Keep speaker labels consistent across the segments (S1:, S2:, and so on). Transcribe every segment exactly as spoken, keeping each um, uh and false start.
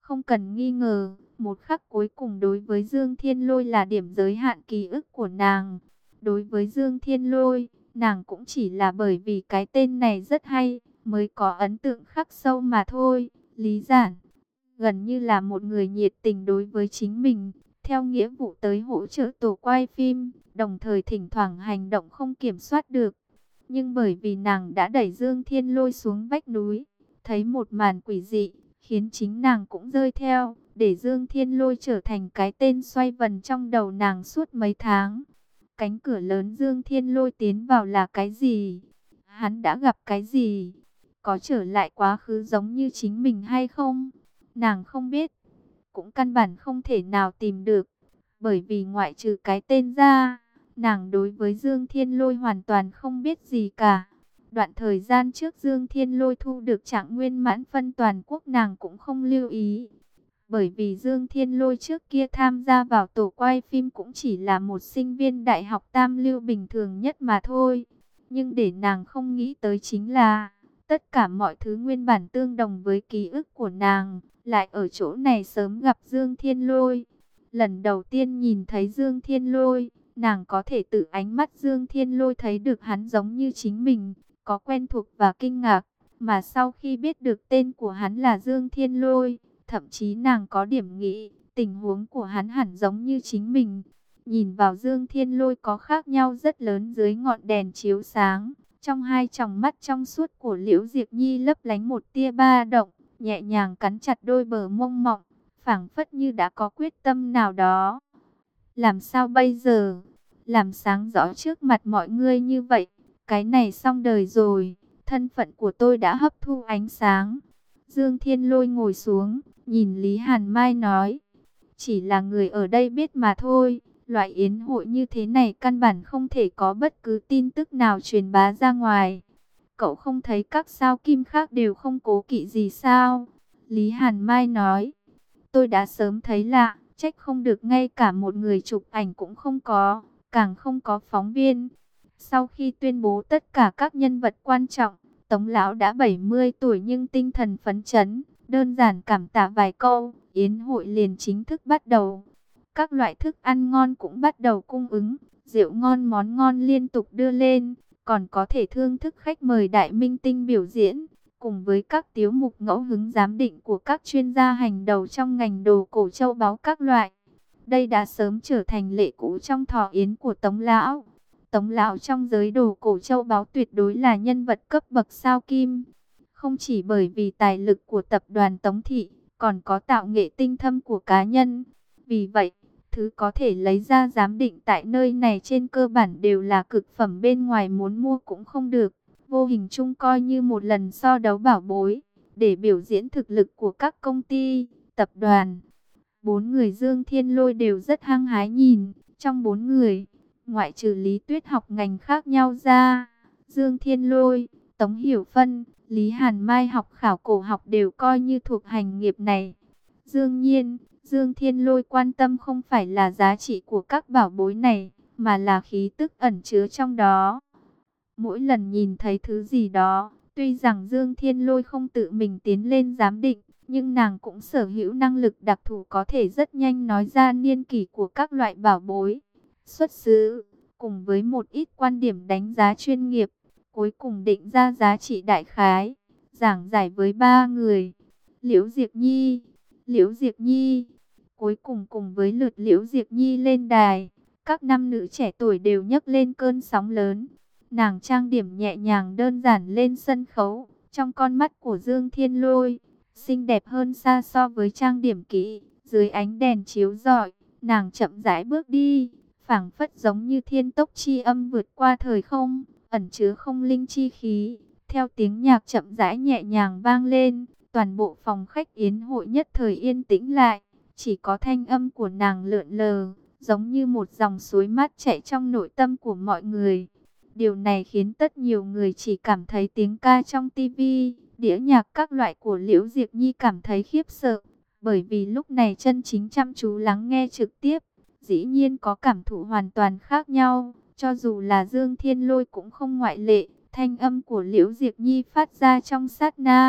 S1: Không cần nghi ngờ, một khắc cuối cùng đối với Dương Thiên Lôi là điểm giới hạn ký ức của nàng. Đối với Dương Thiên Lôi, nàng cũng chỉ là bởi vì cái tên này rất hay, mới có ấn tượng khắc sâu mà thôi. Lý Giản, gần như là một người nhiệt tình đối với chính mình, theo nghĩa vụ tới hỗ trợ tổ quay phim, đồng thời thỉnh thoảng hành động không kiểm soát được. Nhưng bởi vì nàng đã đẩy Dương Thiên Lôi xuống vách núi, thấy một màn quỷ dị, khiến chính nàng cũng rơi theo, để Dương Thiên Lôi trở thành cái tên xoay vần trong đầu nàng suốt mấy tháng. Cánh cửa lớn Dương Thiên Lôi tiến vào là cái gì? Hắn đã gặp cái gì? Có trở lại quá khứ giống như chính mình hay không? Nàng không biết, cũng căn bản không thể nào tìm được, bởi vì ngoại trừ cái tên ra, nàng đối với Dương Thiên Lôi hoàn toàn không biết gì cả. Đoạn thời gian trước Dương Thiên Lôi thu được trạng nguyên mãn phân toàn quốc nàng cũng không lưu ý. Bởi vì Dương Thiên Lôi trước kia tham gia vào tổ quay phim cũng chỉ là một sinh viên đại học tam lưu bình thường nhất mà thôi. Nhưng để nàng không nghĩ tới chính là, tất cả mọi thứ nguyên bản tương đồng với ký ức của nàng, lại ở chỗ này sớm gặp Dương Thiên Lôi. Lần đầu tiên nhìn thấy Dương Thiên Lôi, nàng có thể từ ánh mắt Dương Thiên Lôi thấy được hắn giống như chính mình, có quen thuộc và kinh ngạc. Mà sau khi biết được tên của hắn là Dương Thiên Lôi, thậm chí nàng có điểm nghĩ, tình huống của hắn hẳn giống như chính mình. Nhìn vào Dương Thiên Lôi có khác nhau rất lớn dưới ngọn đèn chiếu sáng. Trong hai tròng mắt trong suốt của Liễu Diệp Nhi lấp lánh một tia ba động, nhẹ nhàng cắn chặt đôi bờ mông mọng, phảng phất như đã có quyết tâm nào đó. Làm sao bây giờ? Làm sáng rõ trước mặt mọi người như vậy, cái này xong đời rồi, thân phận của tôi đã hấp thu ánh sáng. Dương Thiên Lôi ngồi xuống, nhìn Lý Hàn Mai nói, chỉ là người ở đây biết mà thôi, loại yến hội như thế này căn bản không thể có bất cứ tin tức nào truyền bá ra ngoài. Cậu không thấy các sao kim khác đều không cố kỵ gì sao? Lý Hàn Mai nói, tôi đã sớm thấy lạ, trách không được ngay cả một người chụp ảnh cũng không có, càng không có phóng viên. Sau khi tuyên bố tất cả các nhân vật quan trọng, Tống lão đã bảy mươi tuổi nhưng tinh thần phấn chấn, đơn giản cảm tạ vài câu, yến hội liền chính thức bắt đầu. Các loại thức ăn ngon cũng bắt đầu cung ứng, rượu ngon món ngon liên tục đưa lên, còn có thể thưởng thức khách mời đại minh tinh biểu diễn, cùng với các tiếu mục ngẫu hứng giám định của các chuyên gia hành đầu trong ngành đồ cổ châu báu các loại. Đây đã sớm trở thành lệ cũ trong thọ yến của Tống lão. Tống lão trong giới đồ cổ châu báu tuyệt đối là nhân vật cấp bậc sao kim. Không chỉ bởi vì tài lực của tập đoàn Tống Thị, còn có tạo nghệ tinh thâm của cá nhân. Vì vậy, thứ có thể lấy ra giám định tại nơi này trên cơ bản đều là cực phẩm, bên ngoài muốn mua cũng không được. Vô hình chung coi như một lần so đấu bảo bối, để biểu diễn thực lực của các công ty, tập đoàn. Bốn người Dương Thiên Lôi đều rất hăng hái nhìn. Trong bốn người, ngoại trừ Lý Tuyết học ngành khác nhau ra, Dương Thiên Lôi, Tống Hiểu Phân, Lý Hàn Mai học khảo cổ học đều coi như thuộc hành nghiệp này. Dương nhiên, Dương Thiên Lôi quan tâm không phải là giá trị của các bảo bối này, mà là khí tức ẩn chứa trong đó. Mỗi lần nhìn thấy thứ gì đó, tuy rằng Dương Thiên Lôi không tự mình tiến lên giám định, nhưng nàng cũng sở hữu năng lực đặc thù có thể rất nhanh nói ra niên kỷ của các loại bảo bối, xuất xứ, cùng với một ít quan điểm đánh giá chuyên nghiệp, cuối cùng định ra giá trị đại khái, giảng giải với ba người. Liễu Diệp Nhi, Liễu Diệp Nhi, cuối cùng cùng với lượt Liễu Diệp Nhi lên đài, các nam nữ trẻ tuổi đều nhấc lên cơn sóng lớn. Nàng trang điểm nhẹ nhàng đơn giản lên sân khấu, trong con mắt của Dương Thiên Lôi, xinh đẹp hơn xa so với trang điểm kỹ. Dưới ánh đèn chiếu rọi, nàng chậm rãi bước đi, phảng phất giống như thiên tốc chi âm vượt qua thời không, ẩn chứa không linh chi khí. Theo tiếng nhạc chậm rãi nhẹ nhàng vang lên, toàn bộ phòng khách yến hội nhất thời yên tĩnh lại, chỉ có thanh âm của nàng lượn lờ, giống như một dòng suối mát chảy trong nội tâm của mọi người. Điều này khiến tất nhiều người chỉ cảm thấy tiếng ca trong tivi, đĩa nhạc các loại của Liễu Diệp Nhi cảm thấy khiếp sợ, bởi vì lúc này chân chính chăm chú lắng nghe trực tiếp, dĩ nhiên có cảm thụ hoàn toàn khác nhau, cho dù là Dương Thiên Lôi cũng không ngoại lệ. Thanh âm của Liễu Diệp Nhi phát ra trong sát na,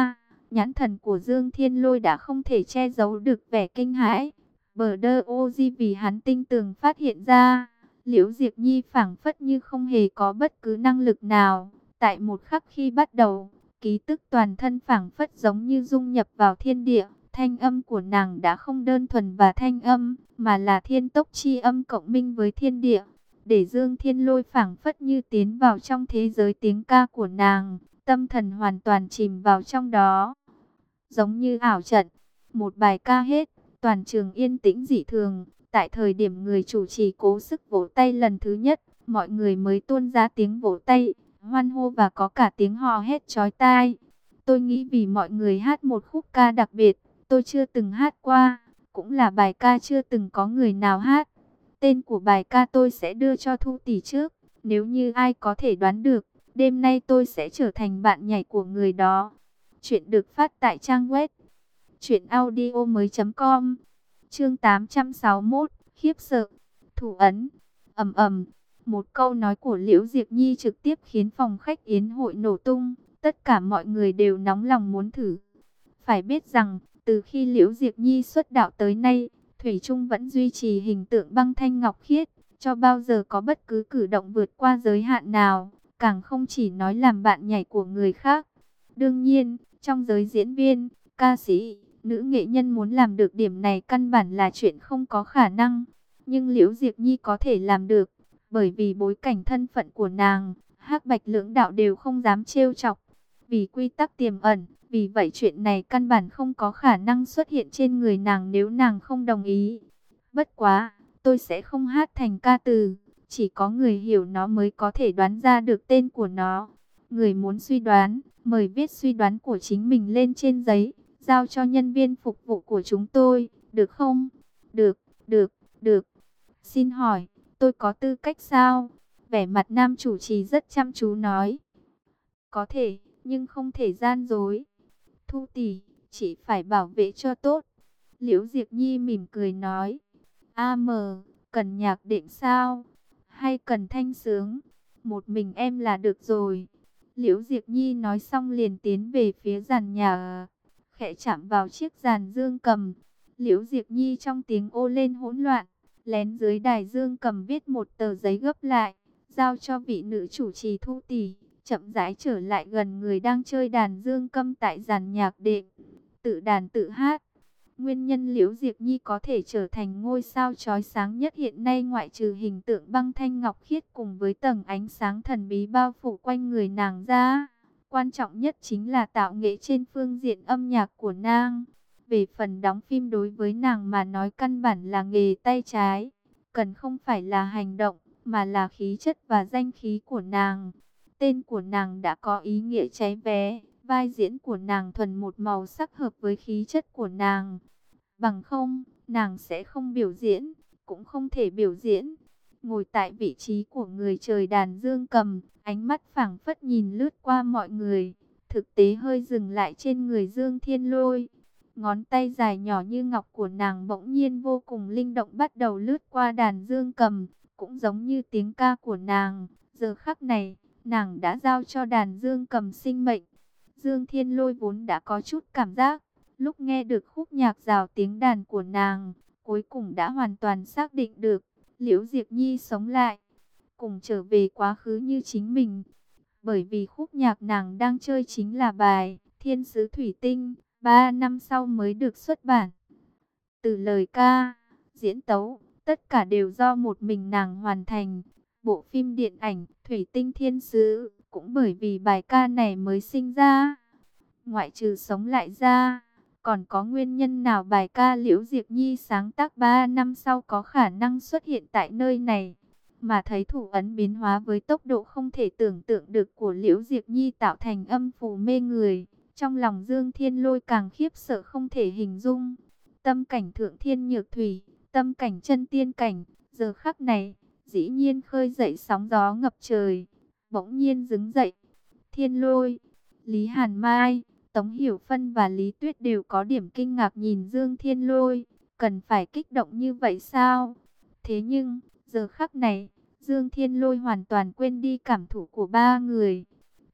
S1: Nhãn thần của Dương Thiên Lôi đã không thể che giấu được vẻ kinh hãi. Bờ đơ ô di vì hắn tinh tường phát hiện ra, Liễu Diệp Nhi phảng phất như không hề có bất cứ năng lực nào. Tại một khắc khi bắt đầu, ký tức toàn thân phảng phất giống như dung nhập vào thiên địa. Thanh âm của nàng đã không đơn thuần và thanh âm, mà là thiên tốc chi âm cộng minh với thiên địa. Để Dương Thiên Lôi phảng phất như tiến vào trong thế giới tiếng ca của nàng, tâm thần hoàn toàn chìm vào trong đó. Giống như ảo trận, một bài ca hết, toàn trường yên tĩnh dị thường. Tại thời điểm người chủ trì cố sức vỗ tay lần thứ nhất, mọi người mới tuôn ra tiếng vỗ tay, hoan hô và có cả tiếng hò hét chói tai. Tôi nghĩ vì mọi người hát một khúc ca đặc biệt, tôi chưa từng hát qua, cũng là bài ca chưa từng có người nào hát. Tên của bài ca tôi sẽ đưa cho Thu tỷ trước, nếu như ai có thể đoán được, đêm nay tôi sẽ trở thành bạn nhảy của người đó. Chuyện được phát tại trang web truyện audio mới chấm com. Chương tám trăm sáu mươi mốt, khiếp sợ. Thủ ấn. Ầm ầm, một câu nói của Liễu Diệp Nhi trực tiếp khiến phòng khách yến hội nổ tung, tất cả mọi người đều nóng lòng muốn thử. Phải biết rằng, từ khi Liễu Diệp Nhi xuất đạo tới nay, Thủy Trung vẫn duy trì hình tượng băng thanh ngọc khiết, cho bao giờ có bất cứ cử động vượt qua giới hạn nào, càng không chỉ nói làm bạn nhảy của người khác. Đương nhiên, trong giới diễn viên, ca sĩ, nữ nghệ nhân muốn làm được điểm này căn bản là chuyện không có khả năng. Nhưng Liễu Diệp Nhi có thể làm được, bởi vì bối cảnh thân phận của nàng, hắc bạch lưỡng đạo đều không dám trêu chọc. Vì quy tắc tiềm ẩn, vì vậy chuyện này căn bản không có khả năng xuất hiện trên người nàng nếu nàng không đồng ý. Bất quá, tôi sẽ không hát thành ca từ, chỉ có người hiểu nó mới có thể đoán ra được tên của nó. Người muốn suy đoán, mời viết suy đoán của chính mình lên trên giấy, giao cho nhân viên phục vụ của chúng tôi, được không? Được, được, được. Xin hỏi, tôi có tư cách sao? Vẻ mặt nam chủ trì rất chăm chú nói. Có thể, nhưng không thể gian dối. Thu tỷ, chỉ phải bảo vệ cho tốt. Liễu Diệp Nhi mỉm cười nói. A mờ, cần nhạc đệm sao? Hay cần thanh sướng? Một mình em là được rồi. Liễu Diệp Nhi nói xong liền tiến về phía giàn nhạc, khẽ chạm vào chiếc giàn dương cầm. Liễu Diệp Nhi trong tiếng ô lên hỗn loạn, lén dưới đài dương cầm viết một tờ giấy gấp lại, giao cho vị nữ chủ trì Thu tỷ, chậm rãi trở lại gần người đang chơi đàn dương cầm tại giàn nhạc đệm, tự đàn tự hát. Nguyên nhân Liễu Diệp Nhi có thể trở thành ngôi sao chói sáng nhất hiện nay ngoại trừ hình tượng băng thanh ngọc khiết cùng với tầng ánh sáng thần bí bao phủ quanh người nàng ra, quan trọng nhất chính là tạo nghệ trên phương diện âm nhạc của nàng. Về phần đóng phim đối với nàng mà nói căn bản là nghề tay trái, cần không phải là hành động, mà là khí chất và danh khí của nàng. Tên của nàng đã có ý nghĩa cháy vé, vai diễn của nàng thuần một màu sắc hợp với khí chất của nàng. Bằng không, nàng sẽ không biểu diễn, cũng không thể biểu diễn. Ngồi tại vị trí của người trời đàn dương cầm, ánh mắt phảng phất nhìn lướt qua mọi người, thực tế hơi dừng lại trên người Dương Thiên Lôi. Ngón tay dài nhỏ như ngọc của nàng bỗng nhiên vô cùng linh động bắt đầu lướt qua đàn dương cầm, cũng giống như tiếng ca của nàng. Giờ khắc này, nàng đã giao cho đàn dương cầm sinh mệnh. Dương Thiên Lôi vốn đã có chút cảm giác, lúc nghe được khúc nhạc rào tiếng đàn của nàng, cuối cùng đã hoàn toàn xác định được, Liễu Diệp Nhi sống lại, cùng trở về quá khứ như chính mình. Bởi vì khúc nhạc nàng đang chơi chính là bài Thiên Sứ Thủy Tinh, ba năm sau mới được xuất bản. Từ lời ca, diễn tấu, tất cả đều do một mình nàng hoàn thành. Bộ phim điện ảnh Thủy Tinh Thiên Sứ cũng bởi vì bài ca này mới sinh ra. Ngoại trừ sống lại ra, còn có nguyên nhân nào bài ca Liễu Diệp Nhi sáng tác ba năm sau có khả năng xuất hiện tại nơi này? Mà thấy thủ ấn biến hóa với tốc độ không thể tưởng tượng được của Liễu Diệp Nhi tạo thành âm phù mê người, trong lòng Dương Thiên Lôi càng khiếp sợ không thể hình dung. Tâm cảnh thượng thiên nhược thủy, tâm cảnh chân tiên cảnh, giờ khắc này, dĩ nhiên khơi dậy sóng gió ngập trời, bỗng nhiên đứng dậy. Thiên Lôi, Lý Hàn Mai, Tống Hiểu Phân và Lý Tuyết đều có điểm kinh ngạc nhìn Dương Thiên Lôi, cần phải kích động như vậy sao? Thế nhưng, giờ khắc này, Dương Thiên Lôi hoàn toàn quên đi cảm thụ của ba người.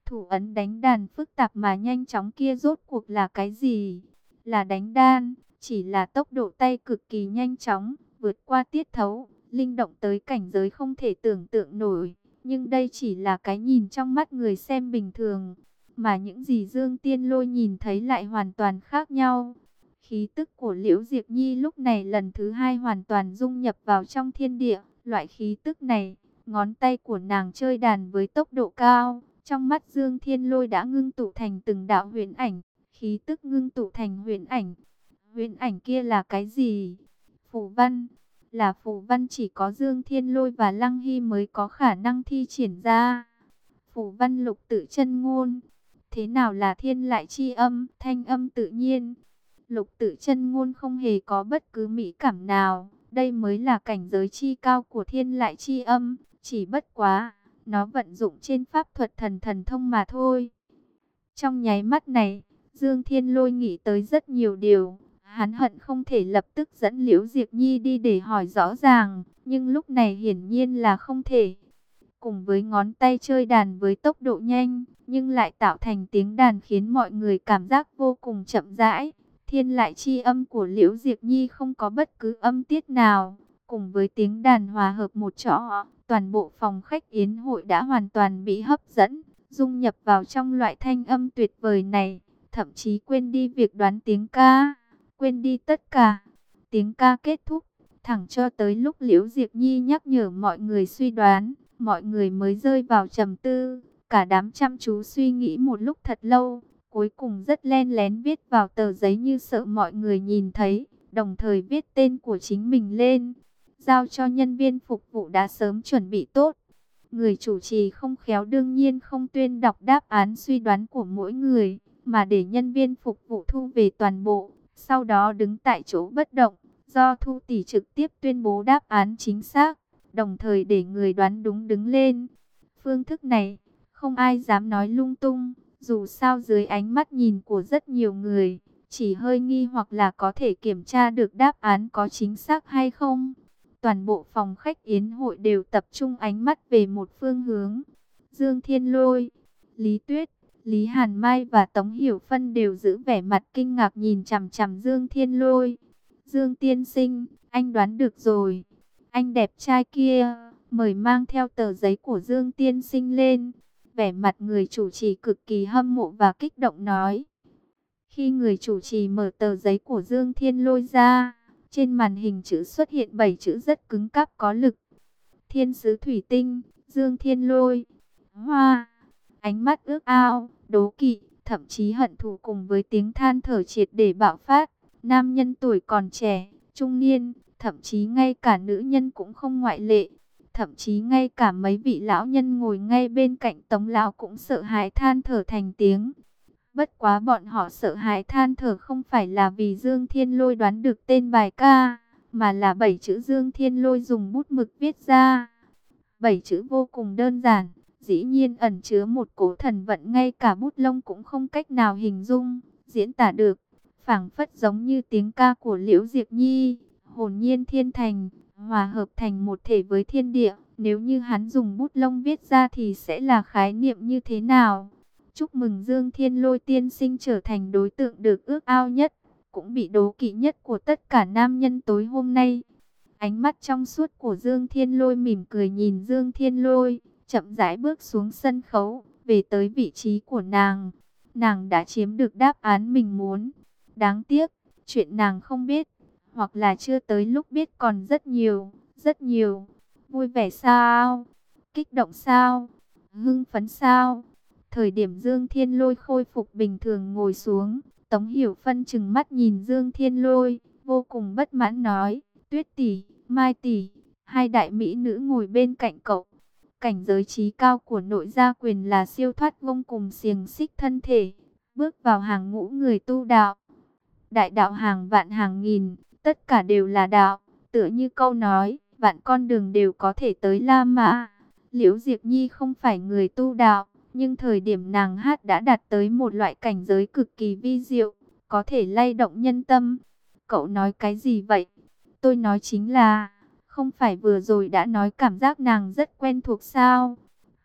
S1: Thủ ấn đánh đàn phức tạp mà nhanh chóng kia rốt cuộc là cái gì? Là đánh đan, chỉ là tốc độ tay cực kỳ nhanh chóng, vượt qua tiết thấu, linh động tới cảnh giới không thể tưởng tượng nổi. Nhưng đây chỉ là cái nhìn trong mắt người xem bình thường, mà những gì Dương Tiên Lôi nhìn thấy lại hoàn toàn khác nhau. Khí tức của Liễu Diệp Nhi lúc này lần thứ hai hoàn toàn dung nhập vào trong thiên địa. Loại khí tức này, ngón tay của nàng chơi đàn với tốc độ cao, trong mắt Dương Thiên Lôi đã ngưng tụ thành từng đạo huyễn ảnh, khí tức ngưng tụ thành huyễn ảnh. Huyễn ảnh kia là cái gì? Phù văn, là phù văn chỉ có Dương Thiên Lôi và Lăng Hy mới có khả năng thi triển ra. Phù văn lục tự chân ngôn. Thế nào là thiên lại chi âm, thanh âm tự nhiên? Lục tự chân ngôn không hề có bất cứ mỹ cảm nào. Đây mới là cảnh giới chi cao của thiên lại chi âm. Chỉ bất quá, nó vận dụng trên pháp thuật thần thần thông mà thôi. Trong nháy mắt này, Dương Thiên Lôi nghĩ tới rất nhiều điều. Hắn hận không thể lập tức dẫn Liễu Diệp Nhi đi để hỏi rõ ràng. Nhưng lúc này hiển nhiên là không thể. Cùng với ngón tay chơi đàn với tốc độ nhanh, nhưng lại tạo thành tiếng đàn khiến mọi người cảm giác vô cùng chậm rãi. Thiên lại chi âm của Liễu Diệp Nhi không có bất cứ âm tiết nào. Cùng với tiếng đàn hòa hợp một chỗ, toàn bộ phòng khách yến hội đã hoàn toàn bị hấp dẫn, dung nhập vào trong loại thanh âm tuyệt vời này. Thậm chí quên đi việc đoán tiếng ca, quên đi tất cả. Tiếng ca kết thúc, thẳng cho tới lúc Liễu Diệp Nhi nhắc nhở mọi người suy đoán, mọi người mới rơi vào trầm tư. Cả đám chăm chú suy nghĩ một lúc thật lâu, cuối cùng rất len lén viết vào tờ giấy như sợ mọi người nhìn thấy, đồng thời viết tên của chính mình lên, giao cho nhân viên phục vụ đã sớm chuẩn bị tốt. Người chủ trì không khéo đương nhiên không tuyên đọc đáp án suy đoán của mỗi người, mà để nhân viên phục vụ thu về toàn bộ, sau đó đứng tại chỗ bất động, do Thu tỷ trực tiếp tuyên bố đáp án chính xác, đồng thời để người đoán đúng đứng lên. Phương thức này, không ai dám nói lung tung, dù sao dưới ánh mắt nhìn của rất nhiều người, chỉ hơi nghi hoặc là có thể kiểm tra được đáp án có chính xác hay không. Toàn bộ phòng khách yến hội đều tập trung ánh mắt về một phương hướng. Dương Thiên Lôi, Lý Tuyết, Lý Hàn Mai và Tống Hiểu Phân đều giữ vẻ mặt kinh ngạc nhìn chằm chằm Dương Thiên Lôi. Dương tiên sinh, anh đoán được rồi. Anh đẹp trai kia, mời mang theo tờ giấy của Dương tiên sinh lên. Vẻ mặt người chủ trì cực kỳ hâm mộ và kích động nói. Khi người chủ trì mở tờ giấy của Dương Thiên Lôi ra, trên màn hình chữ xuất hiện bảy chữ rất cứng cáp có lực. Thiên sứ thủy tinh, Dương Thiên Lôi, hoa. Ánh mắt ước ao, đố kỵ, thậm chí hận thù cùng với tiếng than thở triệt để bạo phát. Nam nhân tuổi còn trẻ, trung niên, thậm chí ngay cả nữ nhân cũng không ngoại lệ. Thậm chí ngay cả mấy vị lão nhân ngồi ngay bên cạnh Tống lão cũng sợ hãi than thở thành tiếng. Bất quá bọn họ sợ hãi than thở không phải là vì Dương Thiên Lôi đoán được tên bài ca, mà là bảy chữ Dương Thiên Lôi dùng bút mực viết ra. Bảy chữ vô cùng đơn giản, dĩ nhiên ẩn chứa một cỗ thần vận ngay cả bút lông cũng không cách nào hình dung, diễn tả được. Phảng phất giống như tiếng ca của Liễu Diệp Nhi, hồn nhiên thiên thành, hòa hợp thành một thể với thiên địa. Nếu như hắn dùng bút lông viết ra thì sẽ là khái niệm như thế nào? Chúc mừng Dương Thiên Lôi tiên sinh trở thành đối tượng được ước ao nhất, cũng bị đố kỵ nhất của tất cả nam nhân tối hôm nay. Ánh mắt trong suốt của Dương Thiên Lôi mỉm cười nhìn Dương Thiên Lôi, chậm rãi bước xuống sân khấu, về tới vị trí của nàng. Nàng đã chiếm được đáp án mình muốn. Đáng tiếc, chuyện nàng không biết, hoặc là chưa tới lúc biết còn rất nhiều, rất nhiều. Vui vẻ sao? Kích động sao? Hưng phấn sao? Thời điểm Dương Thiên Lôi khôi phục bình thường ngồi xuống, Tống Hiểu Phân trừng mắt nhìn Dương Thiên Lôi, vô cùng bất mãn nói, Tuyết tỷ, Mai tỷ, hai đại mỹ nữ ngồi bên cạnh cậu. Cảnh giới trí cao của nội gia quyền là siêu thoát vô cùng xiềng xích thân thể, bước vào hàng ngũ người tu đạo. Đại đạo hàng vạn hàng nghìn, tất cả đều là đạo, tựa như câu nói, vạn con đường đều có thể tới La Mã. Liễu Diệp Nhi không phải người tu đạo, nhưng thời điểm nàng hát đã đạt tới một loại cảnh giới cực kỳ vi diệu, có thể lay động nhân tâm. Cậu nói cái gì vậy? Tôi nói chính là, không phải vừa rồi đã nói cảm giác nàng rất quen thuộc sao?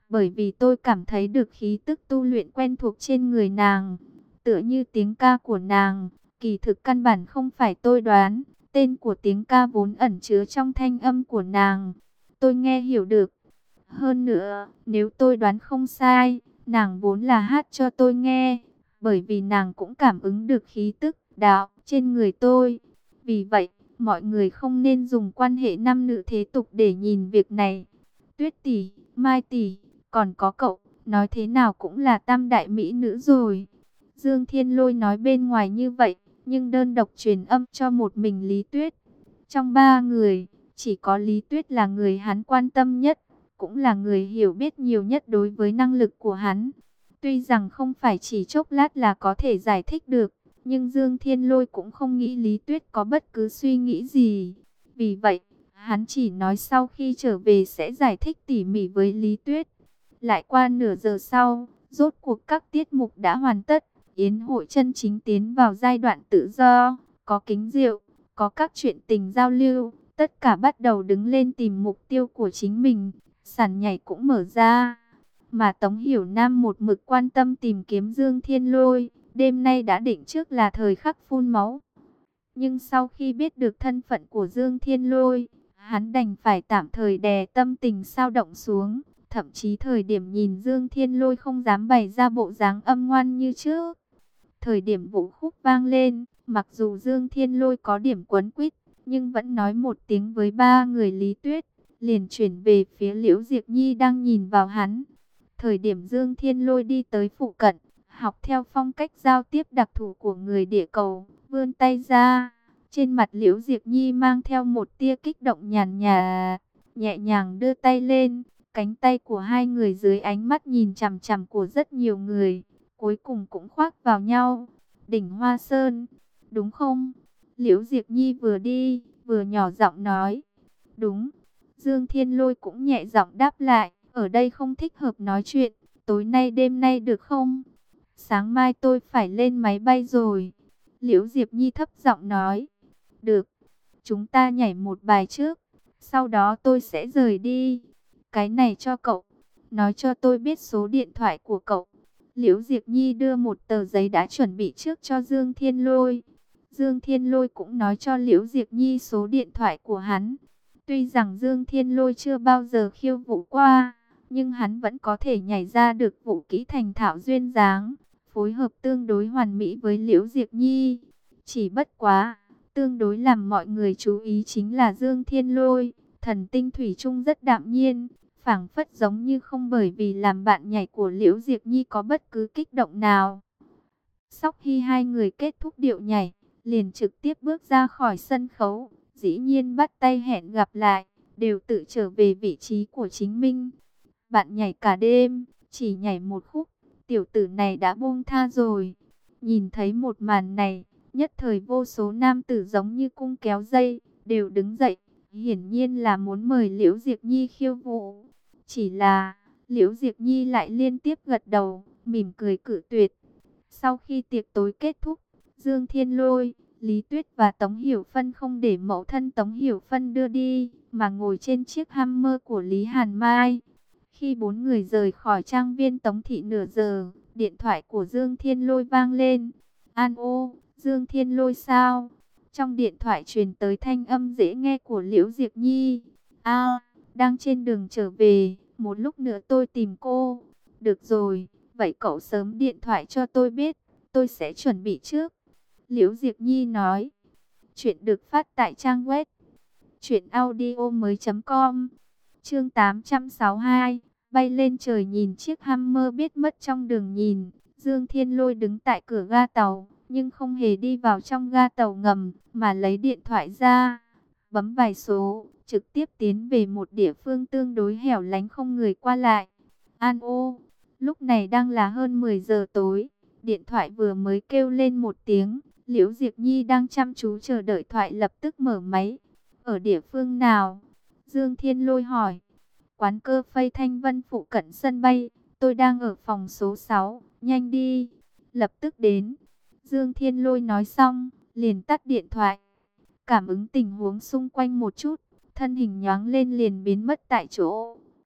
S1: bởi vì tôi cảm thấy được khí tức tu luyện quen thuộc trên người nàng, tựa như tiếng ca của nàng. Kỳ thực căn bản không phải tôi đoán, tên của tiếng ca vốn ẩn chứa trong thanh âm của nàng. Tôi nghe hiểu được. Hơn nữa, nếu tôi đoán không sai, nàng vốn là hát cho tôi nghe, bởi vì nàng cũng cảm ứng được khí tức đạo trên người tôi. Vì vậy, mọi người không nên dùng quan hệ nam nữ thế tục để nhìn việc này. Tuyết tỷ, Mai tỷ, còn có cậu, nói thế nào cũng là tam đại mỹ nữ rồi. Dương Thiên Lôi nói bên ngoài như vậy, nhưng đơn độc truyền âm cho một mình Lý Tuyết. Trong ba người, chỉ có Lý Tuyết là người hắn quan tâm nhất, cũng là người hiểu biết nhiều nhất đối với năng lực của hắn. Tuy rằng không phải chỉ chốc lát là có thể giải thích được, nhưng Dương Thiên Lôi cũng không nghĩ Lý Tuyết có bất cứ suy nghĩ gì. Vì vậy, hắn chỉ nói sau khi trở về sẽ giải thích tỉ mỉ với Lý Tuyết. Lại qua nửa giờ sau, rốt cuộc các tiết mục đã hoàn tất. Yến hội chân chính tiến vào giai đoạn tự do, có kính rượu, có các chuyện tình giao lưu, tất cả bắt đầu đứng lên tìm mục tiêu của chính mình, sàn nhảy cũng mở ra. Mà Tống Hiểu Nam một mực quan tâm tìm kiếm Dương Thiên Lôi, đêm nay đã định trước là thời khắc phun máu. Nhưng sau khi biết được thân phận của Dương Thiên Lôi, hắn đành phải tạm thời đè tâm tình sao động xuống. Thậm chí thời điểm nhìn Dương Thiên Lôi không dám bày ra bộ dáng âm ngoan như trước. Thời điểm vũ khúc vang lên, mặc dù Dương Thiên Lôi có điểm quấn quýt, nhưng vẫn nói một tiếng với ba người Lý Tuyết, liền chuyển về phía Liễu Diệp Nhi đang nhìn vào hắn. Thời điểm Dương Thiên Lôi đi tới phụ cận, học theo phong cách giao tiếp đặc thù của người địa cầu, vươn tay ra. Trên mặt Liễu Diệp Nhi mang theo một tia kích động nhàn nhạt, nhẹ nhàng đưa tay lên. Cánh tay của hai người dưới ánh mắt nhìn chằm chằm của rất nhiều người, cuối cùng cũng khoác vào nhau. Đỉnh Hoa Sơn, đúng không? Liễu Diệp Nhi vừa đi, vừa nhỏ giọng nói. Đúng. Dương Thiên Lôi cũng nhẹ giọng đáp lại. Ở đây không thích hợp nói chuyện. Tối nay đêm nay được không? Sáng mai tôi phải lên máy bay rồi. Liễu Diệp Nhi thấp giọng nói. Được. Chúng ta nhảy một bài trước. Sau đó tôi sẽ rời đi. Cái này cho cậu. Nói cho tôi biết số điện thoại của cậu. Liễu Diệp Nhi đưa một tờ giấy đã chuẩn bị trước cho Dương Thiên Lôi. Dương Thiên Lôi cũng nói cho Liễu Diệp Nhi số điện thoại của hắn. Tuy rằng Dương Thiên Lôi chưa bao giờ khiêu vũ qua, nhưng hắn vẫn có thể nhảy ra được vũ kỹ thành thạo duyên dáng, phối hợp tương đối hoàn mỹ với Liễu Diệp Nhi. Chỉ bất quá, tương đối làm mọi người chú ý chính là Dương Thiên Lôi, thần tinh thủy chung rất đạm nhiên, phảng phất giống như không bởi vì làm bạn nhảy của Liễu Diệp Nhi có bất cứ kích động nào. Sau khi hai người kết thúc điệu nhảy, liền trực tiếp bước ra khỏi sân khấu, dĩ nhiên bắt tay hẹn gặp lại, đều tự trở về vị trí của chính mình. Bạn nhảy cả đêm, chỉ nhảy một khúc, tiểu tử này đã buông tha rồi. Nhìn thấy một màn này, nhất thời vô số nam tử giống như cung kéo dây, đều đứng dậy, hiển nhiên là muốn mời Liễu Diệp Nhi khiêu vũ. Chỉ là, Liễu Diệp Nhi lại liên tiếp gật đầu, mỉm cười cự tuyệt. Sau khi tiệc tối kết thúc, Dương Thiên Lôi, Lý Tuyết và Tống Hiểu Phân không để mẫu thân Tống Hiểu Phân đưa đi, mà ngồi trên chiếc Hummer của Lý Hàn Mai. Khi bốn người rời khỏi trang viên Tống Thị nửa giờ, điện thoại của Dương Thiên Lôi vang lên. An ô, Dương Thiên Lôi sao? Trong điện thoại truyền tới thanh âm dễ nghe của Liễu Diệp Nhi. A, đang trên đường trở về, một lúc nữa tôi tìm cô. Được rồi, vậy cậu sớm điện thoại cho tôi biết, tôi sẽ chuẩn bị trước. Liễu Diệp Nhi nói. Chuyện được phát tại trang web truyện audio mới chấm com. Chương tám trăm sáu mươi hai, bay lên trời nhìn chiếc Hummer biết mất trong đường nhìn. Dương Thiên Lôi đứng tại cửa ga tàu, nhưng không hề đi vào trong ga tàu ngầm, mà lấy điện thoại ra, bấm vài số, trực tiếp tiến về một địa phương tương đối hẻo lánh không người qua lại. An ô, lúc này đang là hơn mười giờ tối, điện thoại vừa mới kêu lên một tiếng, Liễu Diệp Nhi đang chăm chú chờ đợi thoại lập tức mở máy. Ở địa phương nào? Dương Thiên Lôi hỏi. Quán cơ phây Thanh Vân phụ cận sân bay, tôi đang ở phòng số sáu, nhanh đi. Lập tức đến. Dương Thiên Lôi nói xong, liền tắt điện thoại. Cảm ứng tình huống xung quanh một chút, thân hình nhoáng lên liền biến mất tại chỗ.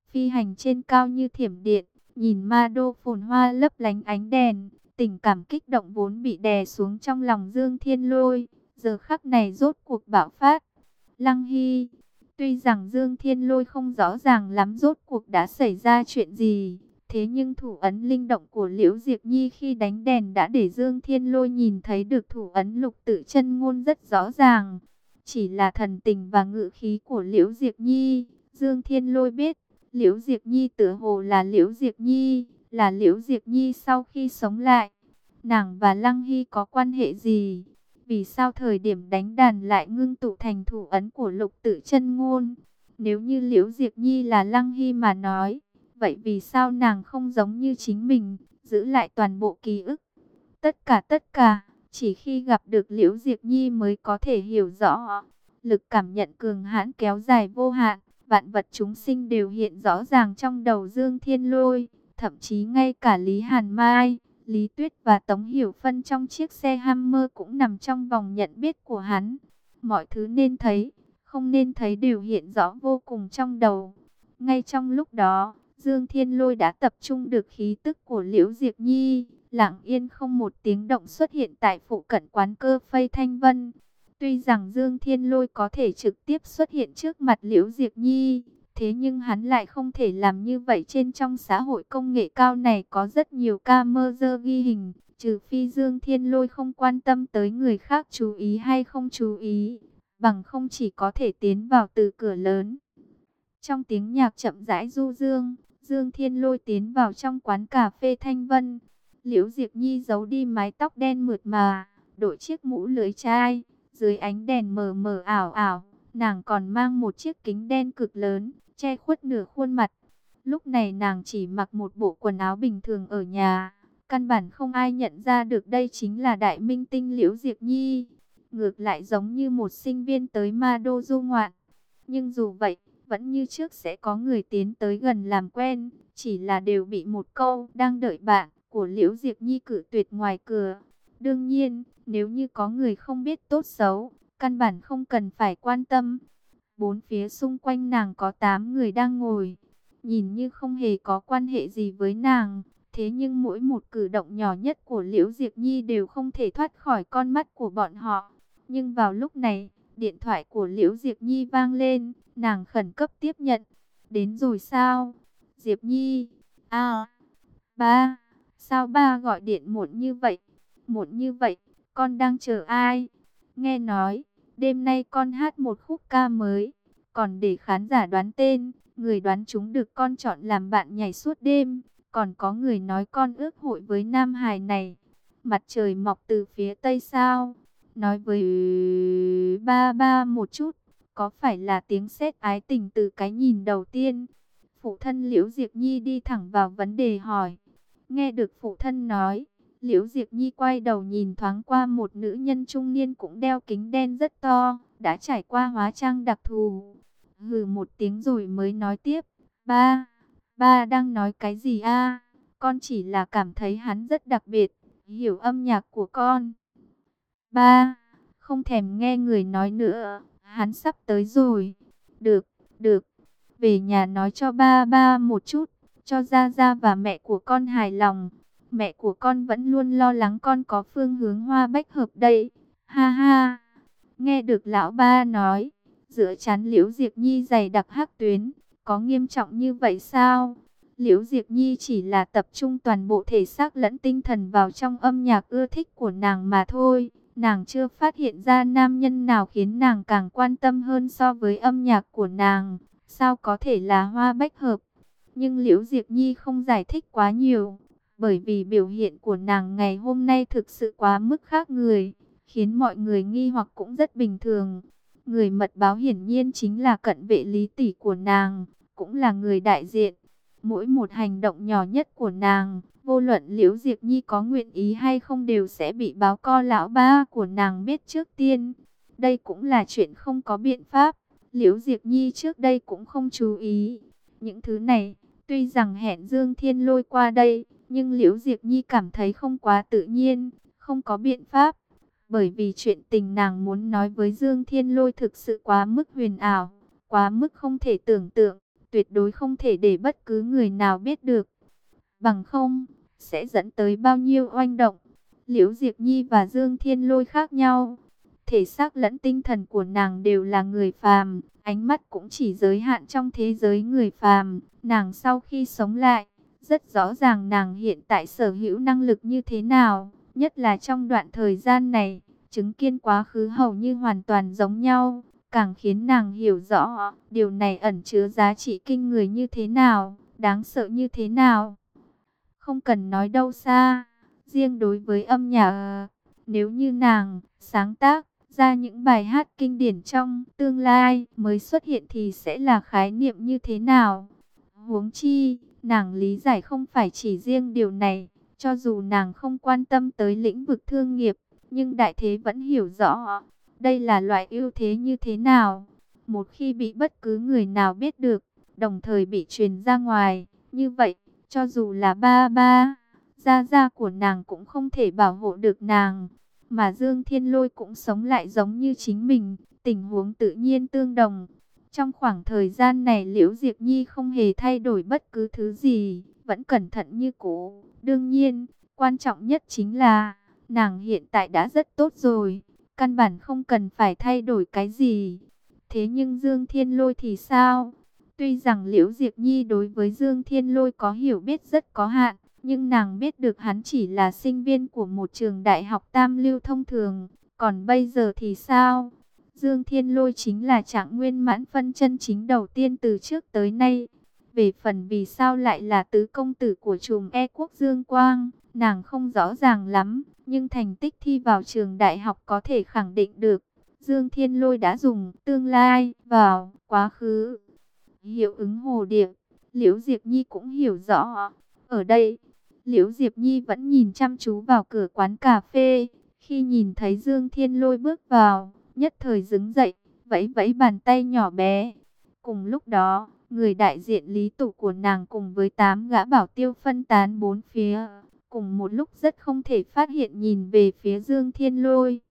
S1: phi hành trên cao như thiểm điện, nhìn ma đô phồn hoa lấp lánh ánh đèn, tình cảm kích động vốn bị đè xuống trong lòng Dương Thiên Lôi, giờ khắc này rốt cuộc bạo phát. Lăng Hy, tuy rằng Dương Thiên Lôi không rõ ràng lắm rốt cuộc đã xảy ra chuyện gì, thế nhưng thủ ấn linh động của Liễu Diệp Nhi khi đánh đèn đã để Dương Thiên Lôi nhìn thấy được thủ ấn lục tự chân ngôn rất rõ ràng. Chỉ là thần tình và ngự khí của Liễu Diệp Nhi, Dương Thiên Lôi biết, Liễu Diệp Nhi tựa hồ là Liễu Diệp Nhi, là Liễu Diệp Nhi sau khi sống lại. Nàng và Lăng Hy có quan hệ gì? Vì sao thời điểm đánh đàn lại ngưng tụ thành thủ ấn của lục tự chân ngôn? Nếu như Liễu Diệp Nhi là Lăng Hy mà nói, vậy vì sao nàng không giống như chính mình, giữ lại toàn bộ ký ức? Tất cả tất cả, chỉ khi gặp được Liễu Diệp Nhi mới có thể hiểu rõ. Lực cảm nhận cường hãn kéo dài vô hạn, vạn vật chúng sinh đều hiện rõ ràng trong đầu Dương Thiên Lôi, thậm chí ngay cả Lý Hàn Mai, Lý Tuyết và Tống Hiểu Phân trong chiếc xe Hammer cũng nằm trong vòng nhận biết của hắn. Mọi thứ nên thấy, không nên thấy đều hiện rõ vô cùng trong đầu. Ngay trong lúc đó, Dương Thiên Lôi đã tập trung được khí tức của Liễu Diệp Nhi, lặng yên không một tiếng động xuất hiện tại phụ cận quán Cơ Phây Thanh Vân. Tuy rằng Dương Thiên Lôi có thể trực tiếp xuất hiện trước mặt Liễu Diệp Nhi, thế nhưng hắn lại không thể làm như vậy. Trên trong xã hội công nghệ cao này có rất nhiều camera ghi hình, trừ phi Dương Thiên Lôi không quan tâm tới người khác chú ý hay không chú ý, bằng không chỉ có thể tiến vào từ cửa lớn. Trong tiếng nhạc chậm rãi du dương, Dương Thiên Lôi tiến vào trong quán cà phê Thanh Vân. Liễu Diệp Nhi giấu đi mái tóc đen mượt mà, đội chiếc mũ lưới chai, dưới ánh đèn mờ mờ ảo ảo, nàng còn mang một chiếc kính đen cực lớn, che khuất nửa khuôn mặt. Lúc này nàng chỉ mặc một bộ quần áo bình thường ở nhà, căn bản không ai nhận ra được đây chính là đại minh tinh Liễu Diệp Nhi. Ngược lại giống như một sinh viên tới ma đô du ngoạn. Nhưng dù vậy, vẫn như trước sẽ có người tiến tới gần làm quen, chỉ là đều bị một câu "đang đợi bạn" của Liễu Diệp Nhi cự tuyệt ngoài cửa. Đương nhiên, nếu như có người không biết tốt xấu, căn bản không cần phải quan tâm. Bốn phía xung quanh nàng có tám người đang ngồi, nhìn như không hề có quan hệ gì với nàng. Thế nhưng mỗi một cử động nhỏ nhất của Liễu Diệp Nhi đều không thể thoát khỏi con mắt của bọn họ. Nhưng vào lúc này, điện thoại của Liễu Diệp Nhi vang lên, nàng khẩn cấp tiếp nhận. Đến rồi sao? Diệp Nhi, à, ba, sao ba gọi điện muộn như vậy? Muộn như vậy, con đang chờ ai? Nghe nói, đêm nay con hát một khúc ca mới, còn để khán giả đoán tên, người đoán chúng được con chọn làm bạn nhảy suốt đêm. Còn có người nói con ước hội với nam hài này. Mặt trời mọc từ phía tây sao? Nói với ba ba một chút, có phải là tiếng sét ái tình từ cái nhìn đầu tiên? Phụ thân Liễu Diệp Nhi đi thẳng vào vấn đề hỏi. Nghe được phụ thân nói, Liễu Diệp Nhi quay đầu nhìn thoáng qua một nữ nhân trung niên cũng đeo kính đen rất to, đã trải qua hóa trang đặc thù. Hừ một tiếng rồi mới nói tiếp. Ba, ba đang nói cái gì a? Con chỉ là cảm thấy hắn rất đặc biệt, hiểu âm nhạc của con. Ba, không thèm nghe người nói nữa, hắn sắp tới rồi. Được, được, về nhà nói cho ba ba một chút, cho Gia Gia và mẹ của con hài lòng. Mẹ của con vẫn luôn lo lắng con có phương hướng hoa bách hợp đây. Ha ha, nghe được lão ba nói, giữa trán Liễu Diệp Nhi dày đặc hắc tuyến, có nghiêm trọng như vậy sao? Liễu Diệp Nhi chỉ là tập trung toàn bộ thể xác lẫn tinh thần vào trong âm nhạc ưa thích của nàng mà thôi. Nàng chưa phát hiện ra nam nhân nào khiến nàng càng quan tâm hơn so với âm nhạc của nàng. Sao có thể là hoa bách hợp? Nhưng Liễu Diệp Nhi không giải thích quá nhiều, bởi vì biểu hiện của nàng ngày hôm nay thực sự quá mức khác người, khiến mọi người nghi hoặc cũng rất bình thường. Người mật báo hiển nhiên chính là cận vệ Lý tỷ của nàng, cũng là người đại diện. Mỗi một hành động nhỏ nhất của nàng, vô luận Liễu Diệp Nhi có nguyện ý hay không đều sẽ bị báo co lão ba của nàng biết trước tiên. Đây cũng là chuyện không có biện pháp. Liễu Diệp Nhi trước đây cũng không chú ý những thứ này. Tuy rằng hẹn Dương Thiên Lôi qua đây, nhưng Liễu Diệp Nhi cảm thấy không quá tự nhiên, không có biện pháp. Bởi vì chuyện tình nàng muốn nói với Dương Thiên Lôi thực sự quá mức huyền ảo, quá mức không thể tưởng tượng. tuyệt đối không thể để bất cứ người nào biết được. Bằng không, sẽ dẫn tới bao nhiêu oanh động. Liễu Diệp Nhi và Dương Thiên Lôi khác nhau. Thể xác lẫn tinh thần của nàng đều là người phàm, ánh mắt cũng chỉ giới hạn trong thế giới người phàm. Nàng sau khi sống lại, rất rõ ràng nàng hiện tại sở hữu năng lực như thế nào, nhất là trong đoạn thời gian này, chứng kiến quá khứ hầu như hoàn toàn giống nhau, càng khiến nàng hiểu rõ điều này ẩn chứa giá trị kinh người như thế nào, đáng sợ như thế nào. Không cần nói đâu xa, riêng đối với âm nhạc, nếu như nàng sáng tác ra những bài hát kinh điển trong tương lai mới xuất hiện thì sẽ là khái niệm như thế nào. Huống chi, nàng lý giải không phải chỉ riêng điều này, cho dù nàng không quan tâm tới lĩnh vực thương nghiệp, nhưng đại thế vẫn hiểu rõ, đây là loại ưu thế như thế nào. Một khi bị bất cứ người nào biết được, đồng thời bị truyền ra ngoài, như vậy, cho dù là ba ba, gia gia của nàng cũng không thể bảo hộ được nàng. Mà Dương Thiên Lôi cũng sống lại giống như chính mình, tình huống tự nhiên tương đồng. Trong khoảng thời gian này Liễu Diệp Nhi không hề thay đổi bất cứ thứ gì, vẫn cẩn thận như cũ. Đương nhiên, quan trọng nhất chính là, nàng hiện tại đã rất tốt rồi, căn bản không cần phải thay đổi cái gì. Thế nhưng Dương Thiên Lôi thì sao? Tuy rằng Liễu Diệp Nhi đối với Dương Thiên Lôi có hiểu biết rất có hạn, nhưng nàng biết được hắn chỉ là sinh viên của một trường đại học tam lưu thông thường. Còn bây giờ thì sao? Dương Thiên Lôi chính là Trạng Nguyên Mãn phân chân chính đầu tiên từ trước tới nay. Về phần vì sao lại là tứ công tử của trùm E quốc Dương Quang, nàng không rõ ràng lắm, nhưng thành tích thi vào trường đại học có thể khẳng định được. Dương Thiên Lôi đã dùng tương lai vào quá khứ. Hiệu ứng hồ điệp, Liễu Diệp Nhi cũng hiểu rõ. Ở đây, Liễu Diệp Nhi vẫn nhìn chăm chú vào cửa quán cà phê. Khi nhìn thấy Dương Thiên Lôi bước vào, nhất thời đứng dậy, vẫy vẫy bàn tay nhỏ bé. Cùng lúc đó, người đại diện lý tụ của nàng cùng với tám gã bảo tiêu phân tán bốn phía. Cùng một lúc rất không thể phát hiện nhìn về phía Dương Thiên Lôi.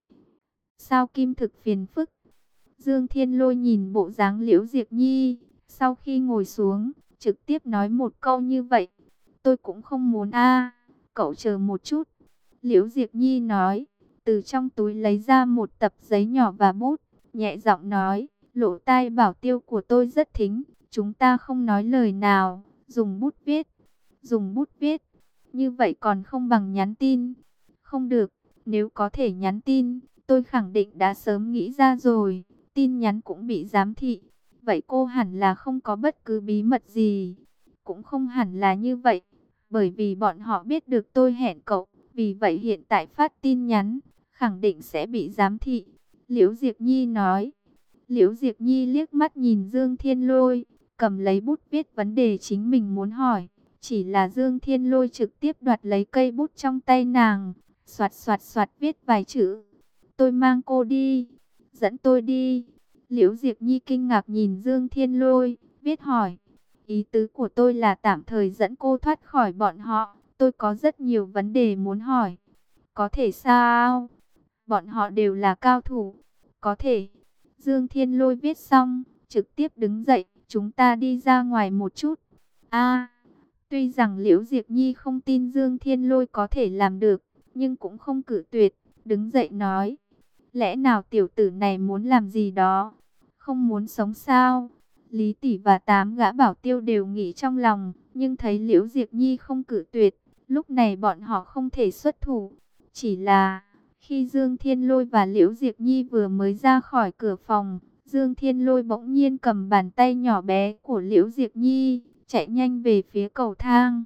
S1: Sao Kim thực phiền phức? Dương Thiên Lôi nhìn bộ dáng Liễu Diệp Nhi, sau khi ngồi xuống, trực tiếp nói một câu như vậy. Tôi cũng không muốn a, cậu chờ một chút. Liễu Diệp Nhi nói, từ trong túi lấy ra một tập giấy nhỏ và bút, nhẹ giọng nói, lỗ tai bảo tiêu của tôi rất thính, chúng ta không nói lời nào, dùng bút viết. Dùng bút viết, như vậy còn không bằng nhắn tin. Không được, nếu có thể nhắn tin, tôi khẳng định đã sớm nghĩ ra rồi, tin nhắn cũng bị giám thị. Vậy cô hẳn là không có bất cứ bí mật gì. Cũng không hẳn là như vậy, bởi vì bọn họ biết được tôi hẹn cậu, vì vậy hiện tại phát tin nhắn, khẳng định sẽ bị giám thị. Liễu Diệp Nhi nói. Liễu Diệp Nhi liếc mắt nhìn Dương Thiên Lôi, cầm lấy bút viết vấn đề chính mình muốn hỏi. Chỉ là Dương Thiên Lôi trực tiếp đoạt lấy cây bút trong tay nàng, soạt soạt soạt viết vài chữ. Tôi mang cô đi, dẫn tôi đi. Liễu Diệp Nhi kinh ngạc nhìn Dương Thiên Lôi, viết hỏi. Ý tứ của tôi là tạm thời dẫn cô thoát khỏi bọn họ, tôi có rất nhiều vấn đề muốn hỏi. Có thể sao? Bọn họ đều là cao thủ. Có thể. Dương Thiên Lôi viết xong, trực tiếp đứng dậy, chúng ta đi ra ngoài một chút. A, tuy rằng Liễu Diệp Nhi không tin Dương Thiên Lôi có thể làm được, nhưng cũng không cự tuyệt, đứng dậy nói. Lẽ nào tiểu tử này muốn làm gì đó? Không muốn sống sao? Lý Tỷ và tám gã bảo tiêu đều nghĩ trong lòng, nhưng thấy Liễu Diệp Nhi không cự tuyệt, lúc này bọn họ không thể xuất thủ. Chỉ là, khi Dương Thiên Lôi và Liễu Diệp Nhi vừa mới ra khỏi cửa phòng, Dương Thiên Lôi bỗng nhiên cầm bàn tay nhỏ bé của Liễu Diệp Nhi, chạy nhanh về phía cầu thang.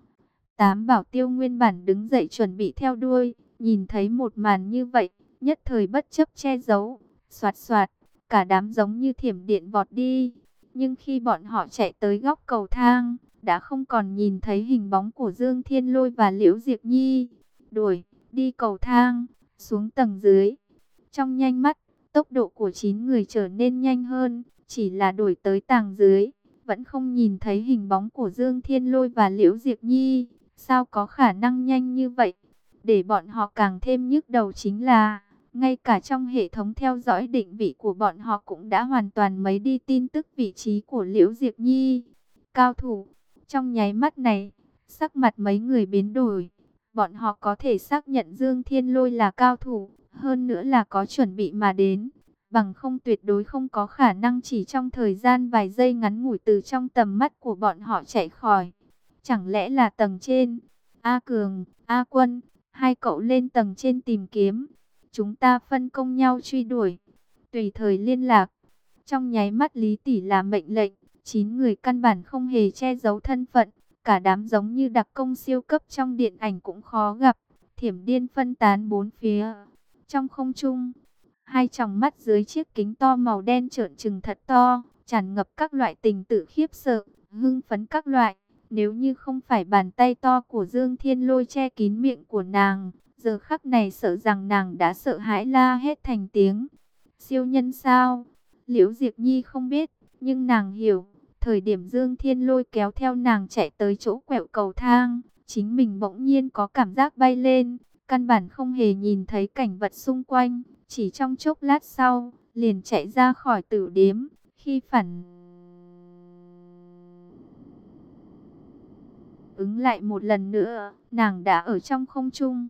S1: Tám bảo tiêu nguyên bản đứng dậy chuẩn bị theo đuôi, nhìn thấy một màn như vậy, nhất thời bất chấp che giấu, soạt soạt, cả đám giống như thiểm điện vọt đi. Nhưng khi bọn họ chạy tới góc cầu thang, đã không còn nhìn thấy hình bóng của Dương Thiên Lôi và Liễu Diệp Nhi. Đuổi, đi cầu thang, xuống tầng dưới. Trong nhanh mắt, tốc độ của chín người trở nên nhanh hơn, chỉ là đuổi tới tầng dưới, vẫn không nhìn thấy hình bóng của Dương Thiên Lôi và Liễu Diệp Nhi. Sao có khả năng nhanh như vậy? Để bọn họ càng thêm nhức đầu chính là, Ngay cả trong hệ thống theo dõi định vị của bọn họ cũng đã hoàn toàn mấy đi tin tức vị trí của Liễu Diệp Nhi. Cao thủ, trong nháy mắt này, sắc mặt mấy người biến đổi. Bọn họ có thể xác nhận Dương Thiên Lôi là cao thủ, hơn nữa là có chuẩn bị mà đến. Bằng không tuyệt đối không có khả năng chỉ trong thời gian vài giây ngắn ngủi từ trong tầm mắt của bọn họ chạy khỏi. Chẳng lẽ là tầng trên? A Cường, A Quân, hai cậu lên tầng trên tìm kiếm. Chúng ta phân công nhau truy đuổi, tùy thời liên lạc. Trong nháy mắt Lý Tỷ là mệnh lệnh, chín người căn bản không hề che giấu thân phận. Cả đám giống như đặc công siêu cấp trong điện ảnh cũng khó gặp, thiểm điên phân tán bốn phía. Trong không trung, hai tròng mắt dưới chiếc kính to màu đen trợn trừng thật to, tràn ngập các loại tình tự khiếp sợ, hưng phấn các loại. Nếu như không phải bàn tay to của Dương Thiên Lôi che kín miệng của nàng, giờ khắc này sợ rằng nàng đã sợ hãi la hết thành tiếng. Siêu nhân sao? Liễu Diệp Nhi không biết, nhưng nàng hiểu. Thời điểm Dương Thiên Lôi kéo theo nàng chạy tới chỗ quẹo cầu thang, chính mình bỗng nhiên có cảm giác bay lên, căn bản không hề nhìn thấy cảnh vật xung quanh. Chỉ trong chốc lát sau, liền chạy ra khỏi tử điếm. Khi phản ứng lại một lần nữa, nàng đã ở trong không trung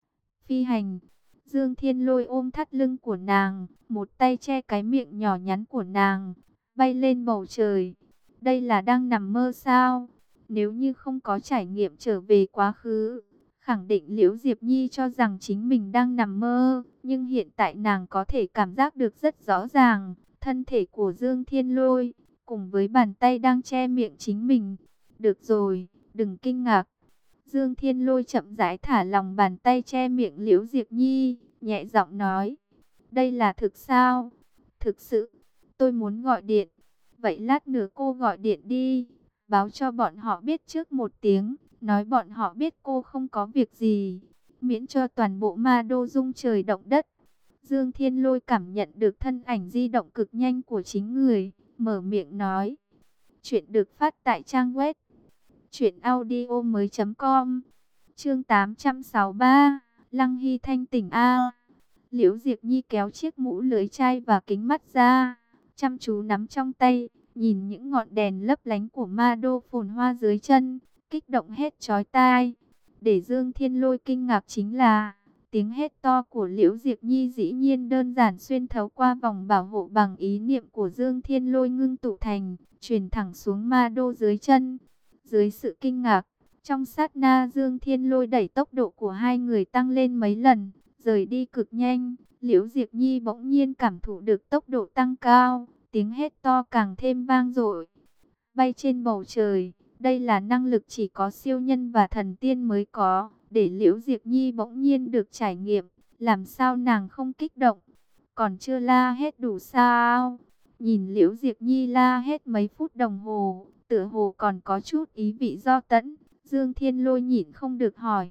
S1: phi hành. Dương Thiên Lôi ôm thắt lưng của nàng, một tay che cái miệng nhỏ nhắn của nàng, bay lên bầu trời. Đây là đang nằm mơ sao? Nếu như không có trải nghiệm trở về quá khứ, khẳng định Liễu Diệp Nhi cho rằng chính mình đang nằm mơ. Nhưng hiện tại nàng có thể cảm giác được rất rõ ràng, thân thể của Dương Thiên Lôi, cùng với bàn tay đang che miệng chính mình. Được rồi, đừng kinh ngạc. Dương Thiên Lôi chậm rãi thả lòng bàn tay che miệng Liễu Diệp Nhi, nhẹ giọng nói. Đây là thực sao? Thực sự, tôi muốn gọi điện. Vậy lát nữa cô gọi điện đi, báo cho bọn họ biết trước một tiếng, nói bọn họ biết cô không có việc gì, miễn cho toàn bộ ma đô rung trời động đất. Dương Thiên Lôi cảm nhận được thân ảnh di động cực nhanh của chính người, mở miệng nói. Chuyện được phát tại trang web truyện audio mới chấm com. Chương tám trăm sáu mươi ba, Lăng Hy thanh tỉnh a. Liễu Diệp Nhi kéo chiếc mũ lưới chai và kính mắt ra, chăm chú nắm trong tay, nhìn những ngọn đèn lấp lánh của ma đô phồn hoa dưới chân, kích động hét chói tai. Để Dương Thiên Lôi kinh ngạc chính là, tiếng hét to của Liễu Diệp Nhi dĩ nhiên đơn giản xuyên thấu qua vòng bảo hộ bằng ý niệm của Dương Thiên Lôi ngưng tụ thành, truyền thẳng xuống ma đô dưới chân. Dưới sự kinh ngạc, trong sát na Dương Thiên Lôi đẩy tốc độ của hai người tăng lên mấy lần, rời đi cực nhanh. Liễu Diệp Nhi bỗng nhiên cảm thụ được tốc độ tăng cao, tiếng hét to càng thêm vang dội. Bay trên bầu trời, đây là năng lực chỉ có siêu nhân và thần tiên mới có, để Liễu Diệp Nhi bỗng nhiên được trải nghiệm, làm sao nàng không kích động. Còn chưa la hết đủ sao? Nhìn Liễu Diệp Nhi la hết mấy phút đồng hồ, tựa hồ còn có chút ý vị do tẫn, Dương Thiên Lôi nhịn không được hỏi.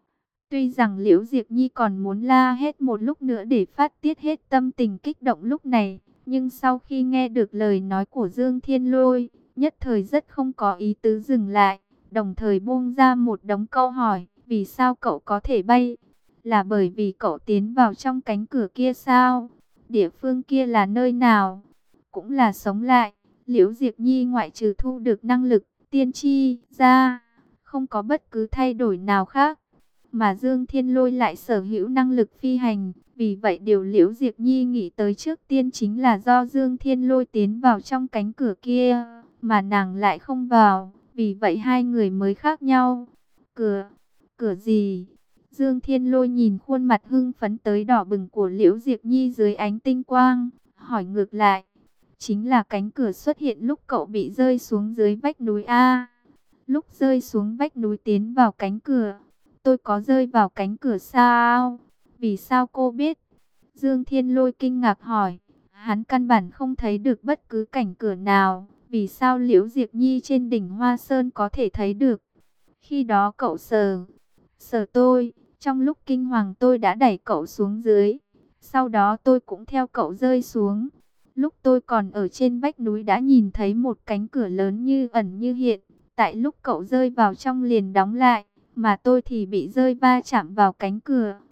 S1: Tuy rằng Liễu Diệp Nhi còn muốn la hết một lúc nữa để phát tiết hết tâm tình kích động lúc này, nhưng sau khi nghe được lời nói của Dương Thiên Lôi, nhất thời rất không có ý tứ dừng lại, đồng thời buông ra một đống câu hỏi. Vì sao cậu có thể bay? Là bởi vì cậu tiến vào trong cánh cửa kia sao? Địa phương kia là nơi nào? Cũng là sống lại. Liễu Diệp Nhi ngoại trừ thu được năng lực tiên tri ra, không có bất cứ thay đổi nào khác. Mà Dương Thiên Lôi lại sở hữu năng lực phi hành. Vì vậy điều Liễu Diệp Nhi nghĩ tới trước tiên chính là do Dương Thiên Lôi tiến vào trong cánh cửa kia, mà nàng lại không vào. Vì vậy hai người mới khác nhau. Cửa? Cửa gì? Dương Thiên Lôi nhìn khuôn mặt hưng phấn tới đỏ bừng của Liễu Diệp Nhi dưới ánh tinh quang, hỏi ngược lại. Chính là cánh cửa xuất hiện lúc cậu bị rơi xuống dưới vách núi A. Lúc rơi xuống vách núi tiến vào cánh cửa. Tôi có rơi vào cánh cửa sao? Vì sao cô biết? Dương Thiên Lôi kinh ngạc hỏi. Hắn căn bản không thấy được bất cứ cảnh cửa nào. Vì sao Liễu Diệp Nhi trên đỉnh Hoa Sơn có thể thấy được? Khi đó cậu sờ, sờ tôi. Trong lúc kinh hoàng tôi đã đẩy cậu xuống dưới. Sau đó tôi cũng theo cậu rơi xuống. Lúc tôi còn ở trên vách núi đã nhìn thấy một cánh cửa lớn như ẩn như hiện. Tại lúc cậu rơi vào trong liền đóng lại. Mà tôi thì bị rơi va chạm vào cánh cửa.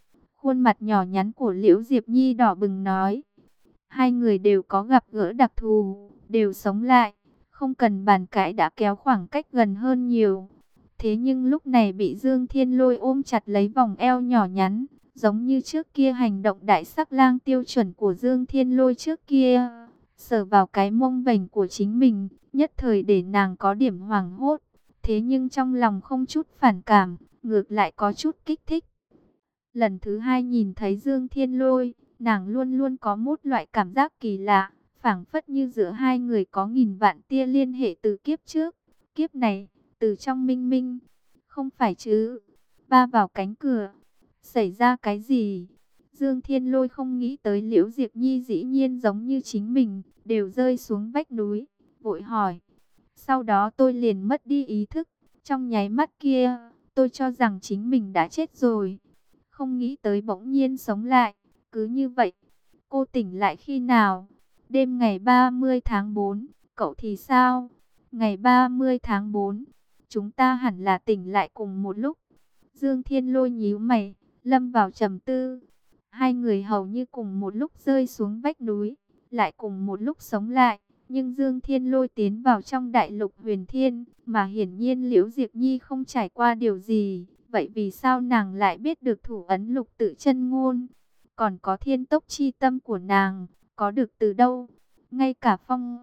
S1: Khuôn mặt nhỏ nhắn của Liễu Diệp Nhi đỏ bừng nói. Hai người đều có gặp gỡ đặc thù, đều sống lại, không cần bàn cãi đã kéo khoảng cách gần hơn nhiều. Thế nhưng lúc này bị Dương Thiên Lôi ôm chặt lấy vòng eo nhỏ nhắn, giống như trước kia hành động đại sắc lang tiêu chuẩn của Dương Thiên Lôi trước kia, sờ vào cái mông vành của chính mình, nhất thời để nàng có điểm hoảng hốt. Thế nhưng trong lòng không chút phản cảm, ngược lại có chút kích thích. Lần thứ hai nhìn thấy Dương Thiên Lôi, nàng luôn luôn có một loại cảm giác kỳ lạ, phảng phất như giữa hai người có nghìn vạn tia liên hệ từ kiếp trước, kiếp này, từ trong minh minh. Không phải chứ? Ba vào cánh cửa, xảy ra cái gì? Dương Thiên Lôi không nghĩ tới Liễu Diệp Nhi dĩ nhiên giống như chính mình, đều rơi xuống vách núi, vội hỏi. Sau đó tôi liền mất đi ý thức, trong nháy mắt kia, tôi cho rằng chính mình đã chết rồi. Không nghĩ tới bỗng nhiên sống lại, cứ như vậy. Cô tỉnh lại khi nào? Đêm ngày ba mươi tháng tư, cậu thì sao? Ngày ba mươi tháng tư, chúng ta hẳn là tỉnh lại cùng một lúc. Dương Thiên Lôi nhíu mày, lâm vào trầm tư. Hai người hầu như cùng một lúc rơi xuống vách núi, lại cùng một lúc sống lại. Nhưng Dương Thiên Lôi tiến vào trong đại lục huyền thiên, mà hiển nhiên Liễu Diệp Nhi không trải qua điều gì. Vậy vì sao nàng lại biết được thủ ấn lục tự chân ngôn? Còn có thiên tốc chi tâm của nàng, có được từ đâu? Ngay cả phong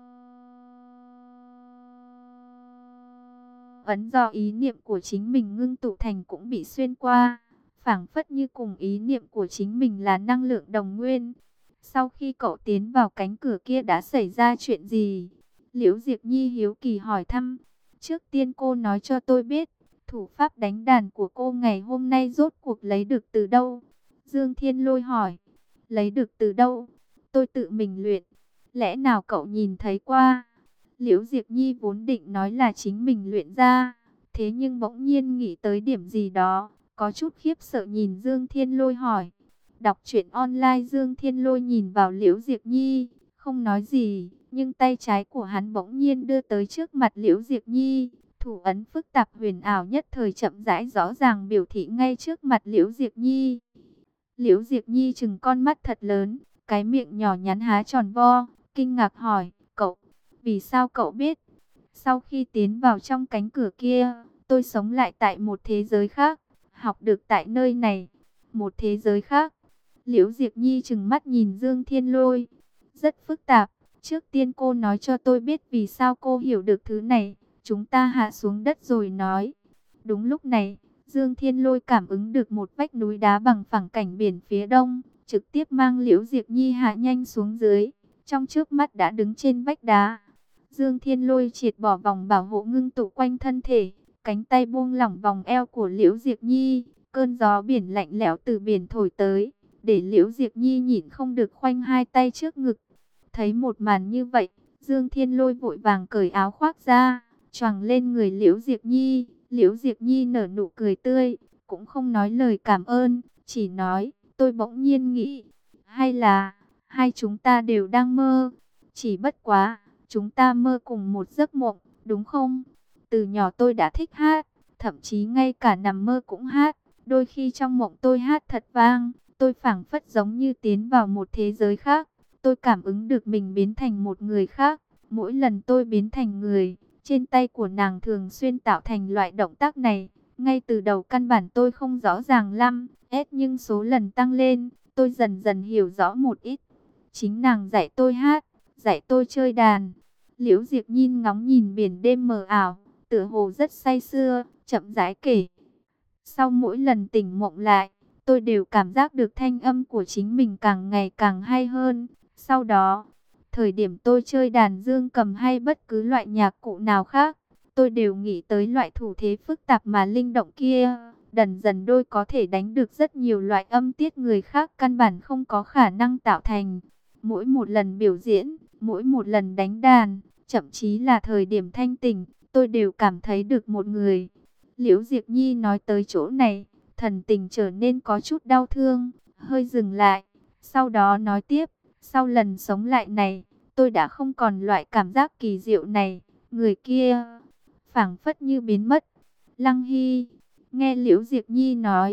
S1: ấn do ý niệm của chính mình ngưng tụ thành cũng bị xuyên qua, phảng phất như cùng ý niệm của chính mình là năng lượng đồng nguyên. Sau khi cậu tiến vào cánh cửa kia đã xảy ra chuyện gì? Liễu Diệp Nhi hiếu kỳ hỏi thăm. Trước tiên cô nói cho tôi biết, thủ pháp đánh đàn của cô ngày hôm nay rốt cuộc lấy được từ đâu? Dương Thiên Lôi hỏi. Lấy được từ đâu? Tôi tự mình luyện. Lẽ nào cậu nhìn thấy qua? Liễu Diệp Nhi vốn định nói là chính mình luyện ra, thế nhưng bỗng nhiên nghĩ tới điểm gì đó, có chút khiếp sợ nhìn Dương Thiên Lôi hỏi. Đọc truyện online. Dương Thiên Lôi nhìn vào Liễu Diệp Nhi, không nói gì, nhưng tay trái của hắn bỗng nhiên đưa tới trước mặt Liễu Diệp Nhi. Thủ ấn phức tạp huyền ảo nhất thời chậm rãi rõ ràng biểu thị ngay trước mặt Liễu Diệp Nhi. Liễu Diệp Nhi trừng con mắt thật lớn, cái miệng nhỏ nhắn há tròn vo, kinh ngạc hỏi, cậu, vì sao cậu biết? Sau khi tiến vào trong cánh cửa kia, tôi sống lại tại một thế giới khác, học được tại nơi này. Một thế giới khác. Liễu Diệp Nhi trừng mắt nhìn Dương Thiên Lôi. Rất phức tạp, trước tiên cô nói cho tôi biết vì sao cô hiểu được thứ này. Chúng ta hạ xuống đất rồi nói. Đúng lúc này, Dương Thiên Lôi cảm ứng được một vách núi đá bằng phẳng cảnh biển phía đông, trực tiếp mang Liễu Diệp Nhi hạ nhanh xuống dưới. Trong chớp mắt đã đứng trên vách đá. Dương Thiên Lôi triệt bỏ vòng bảo hộ ngưng tụ quanh thân thể, cánh tay buông lỏng vòng eo của Liễu Diệp Nhi. Cơn gió biển lạnh lẽo từ biển thổi tới, để Liễu Diệp Nhi nhịn không được khoanh hai tay trước ngực. Thấy một màn như vậy, Dương Thiên Lôi vội vàng cởi áo khoác ra, choàng lên người Liễu Diệp Nhi. Liễu Diệp Nhi nở nụ cười tươi, cũng không nói lời cảm ơn, chỉ nói, tôi bỗng nhiên nghĩ, hay là, hai chúng ta đều đang mơ, chỉ bất quá, chúng ta mơ cùng một giấc mộng, đúng không? Từ nhỏ tôi đã thích hát, thậm chí ngay cả nằm mơ cũng hát, đôi khi trong mộng tôi hát thật vang, tôi phảng phất giống như tiến vào một thế giới khác, tôi cảm ứng được mình biến thành một người khác, mỗi lần tôi biến thành người, trên tay của nàng thường xuyên tạo thành loại động tác này. Ngay từ đầu căn bản tôi không rõ ràng lắm, ép nhưng số lần tăng lên, tôi dần dần hiểu rõ một ít. Chính nàng dạy tôi hát, dạy tôi chơi đàn. Liễu Diệp Nhi ngóng nhìn biển đêm mờ ảo, tựa hồ rất say sưa, chậm rãi kể. Sau mỗi lần tỉnh mộng lại, tôi đều cảm giác được thanh âm của chính mình càng ngày càng hay hơn. Sau đó, thời điểm tôi chơi đàn dương cầm hay bất cứ loại nhạc cụ nào khác, tôi đều nghĩ tới loại thủ thế phức tạp mà linh động kia. Dần dần đôi có thể đánh được rất nhiều loại âm tiết người khác căn bản không có khả năng tạo thành. Mỗi một lần biểu diễn, mỗi một lần đánh đàn, thậm chí là thời điểm thanh tỉnh, tôi đều cảm thấy được một người. Liễu Diệp Nhi nói tới chỗ này, thần tình trở nên có chút đau thương, hơi dừng lại, sau đó nói tiếp, sau lần sống lại này, tôi đã không còn loại cảm giác kỳ diệu này, người kia phảng phất như biến mất. Lăng Hy, nghe Liễu Diệp Nhi nói,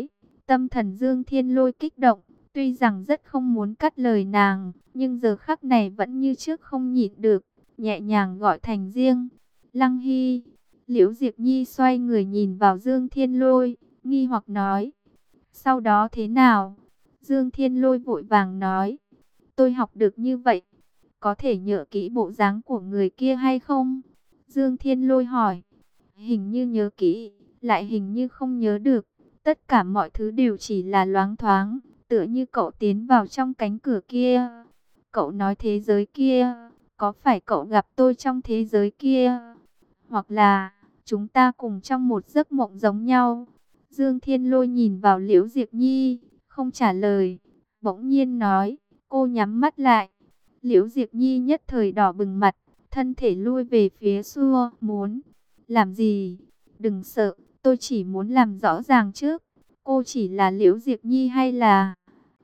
S1: Tâm thần Dương Thiên Lôi kích động, tuy rằng rất không muốn cắt lời nàng, nhưng giờ khắc này vẫn như trước không nhịn được, nhẹ nhàng gọi thành riêng. Lăng Hy. Liễu Diệp Nhi xoay người nhìn vào Dương Thiên Lôi, nghi hoặc nói. Sau đó thế nào? Dương Thiên Lôi vội vàng nói. Tôi học được như vậy. Có thể nhớ kỹ bộ dáng của người kia hay không? Dương Thiên Lôi hỏi. Hình như nhớ kỹ, lại hình như không nhớ được. Tất cả mọi thứ đều chỉ là loáng thoáng, tựa như cậu tiến vào trong cánh cửa kia. Cậu nói thế giới kia, có phải cậu gặp tôi trong thế giới kia? Hoặc là, chúng ta cùng trong một giấc mộng giống nhau? Dương Thiên Lôi nhìn vào Liễu Diệp Nhi, không trả lời. Bỗng nhiên nói, cô nhắm mắt lại. Liễu Diệp Nhi nhất thời đỏ bừng mặt, thân thể lui về phía xua, muốn. Làm gì? Đừng sợ, tôi chỉ muốn làm rõ ràng trước. Cô chỉ là Liễu Diệp Nhi hay là...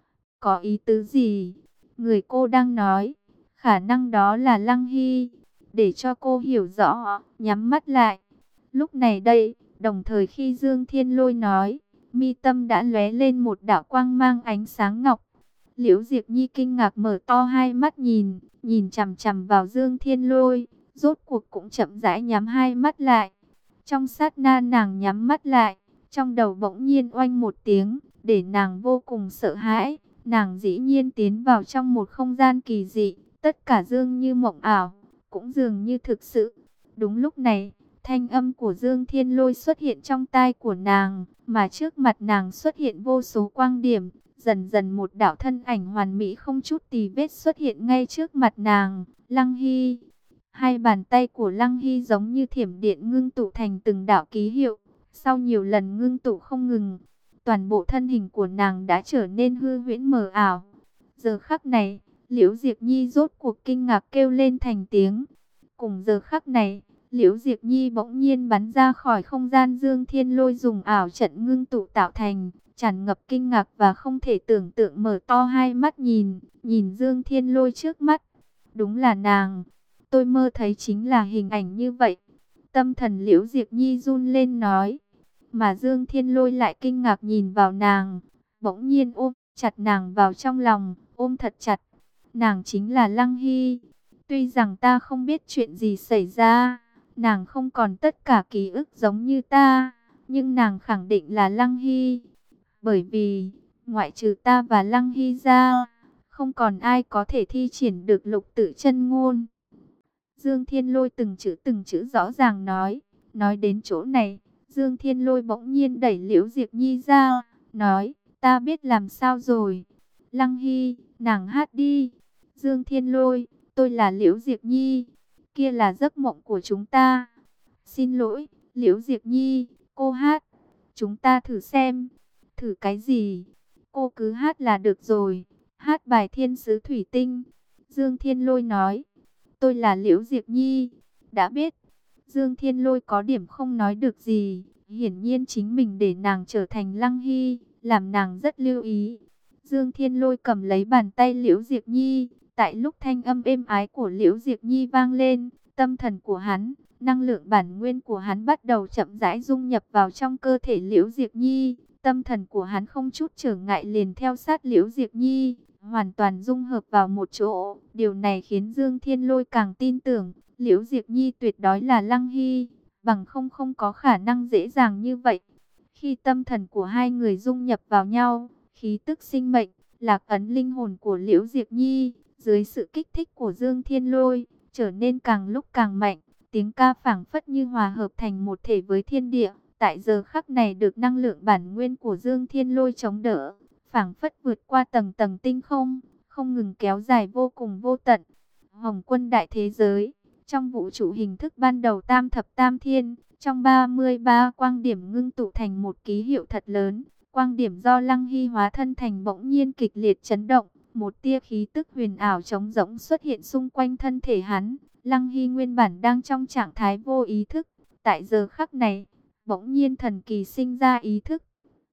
S1: Có ý tứ gì? Người cô đang nói, khả năng đó là Lăng Hy. Để cho cô hiểu rõ, nhắm mắt lại. Lúc này đây, đồng thời khi Dương Thiên Lôi nói, mi tâm đã lóe lên một đạo quang mang ánh sáng ngọc. Liễu Diệp Nhi kinh ngạc mở to hai mắt nhìn, nhìn chằm chằm vào Dương Thiên Lôi, rốt cuộc cũng chậm rãi nhắm hai mắt lại. Trong sát na nàng nhắm mắt lại, trong đầu bỗng nhiên oanh một tiếng, để nàng vô cùng sợ hãi. Nàng dĩ nhiên tiến vào trong một không gian kỳ dị, tất cả dường như mộng ảo, cũng dường như thực sự. Đúng lúc này, thanh âm của Dương Thiên Lôi xuất hiện trong tai của nàng, mà trước mặt nàng xuất hiện vô số quang điểm. Dần dần một đạo thân ảnh hoàn mỹ không chút tì vết xuất hiện ngay trước mặt nàng. Lăng Hy. Hai bàn tay của Lăng Hy giống như thiểm điện ngưng tụ thành từng đạo ký hiệu. Sau nhiều lần ngưng tụ không ngừng, toàn bộ thân hình của nàng đã trở nên hư huyễn mờ ảo. Giờ khắc này, Liễu Diệp Nhi rốt cuộc kinh ngạc kêu lên thành tiếng. Cùng giờ khắc này, Liễu Diệp Nhi bỗng nhiên bắn ra khỏi không gian Dương Thiên Lôi dùng ảo trận ngưng tụ tạo thành, tràn ngập kinh ngạc và không thể tưởng tượng mở to hai mắt nhìn, nhìn Dương Thiên Lôi trước mắt. Đúng là nàng, tôi mơ thấy chính là hình ảnh như vậy. Tâm thần Liễu Diệp Nhi run lên nói, mà Dương Thiên Lôi lại kinh ngạc nhìn vào nàng, bỗng nhiên ôm chặt nàng vào trong lòng, ôm thật chặt. Nàng chính là Lăng Hy. Tuy rằng ta không biết chuyện gì xảy ra, nàng không còn tất cả ký ức giống như ta, nhưng nàng khẳng định là Lăng Hy. Bởi vì, ngoại trừ ta và Lăng Hy ra, không còn ai có thể thi triển được lục tự chân ngôn. Dương Thiên Lôi từng chữ từng chữ rõ ràng nói. Nói đến chỗ này, Dương Thiên Lôi bỗng nhiên đẩy Liễu Diệp Nhi ra, nói, ta biết làm sao rồi. Lăng Hy, nàng hát đi. Dương Thiên Lôi, tôi là Liễu Diệp Nhi, kia là giấc mộng của chúng ta. Xin lỗi, Liễu Diệp Nhi, cô hát. Chúng ta thử xem. Thử cái gì? Cô cứ hát là được rồi. Hát bài Thiên Sứ Thủy Tinh. Dương Thiên Lôi nói, tôi là Liễu Diệp Nhi. Đã biết. Dương Thiên Lôi có điểm không nói được gì. Hiển nhiên chính mình để nàng trở thành Lăng Hy, làm nàng rất lưu ý. Dương Thiên Lôi cầm lấy bàn tay Liễu Diệp Nhi. Tại lúc thanh âm êm ái của Liễu Diệp Nhi vang lên, tâm thần của hắn, năng lượng bản nguyên của hắn bắt đầu chậm rãi dung nhập vào trong cơ thể Liễu Diệp Nhi. Tâm thần của hắn không chút trở ngại liền theo sát Liễu Diệp Nhi, hoàn toàn dung hợp vào một chỗ. Điều này khiến Dương Thiên Lôi càng tin tưởng, Liễu Diệp Nhi tuyệt đối là Lăng Hy, bằng không không có khả năng dễ dàng như vậy. Khi tâm thần của hai người dung nhập vào nhau, khí tức sinh mệnh, lạc ấn linh hồn của Liễu Diệp Nhi, dưới sự kích thích của Dương Thiên Lôi, trở nên càng lúc càng mạnh. Tiếng ca phảng phất như hòa hợp thành một thể với thiên địa. Tại giờ khắc này được năng lượng bản nguyên của Dương Thiên Lôi chống đỡ, phảng phất vượt qua tầng tầng tinh không, không ngừng kéo dài vô cùng vô tận. Hồng Quân đại thế giới, trong vũ trụ hình thức ban đầu tam thập tam thiên, trong ba mươi ba quang điểm ngưng tụ thành một ký hiệu thật lớn. Quang điểm do Lăng Hy hóa thân thành bỗng nhiên kịch liệt chấn động, một tia khí tức huyền ảo trống rỗng xuất hiện xung quanh thân thể hắn. Lăng Hy nguyên bản đang trong trạng thái vô ý thức, tại giờ khắc này, bỗng nhiên thần kỳ sinh ra ý thức,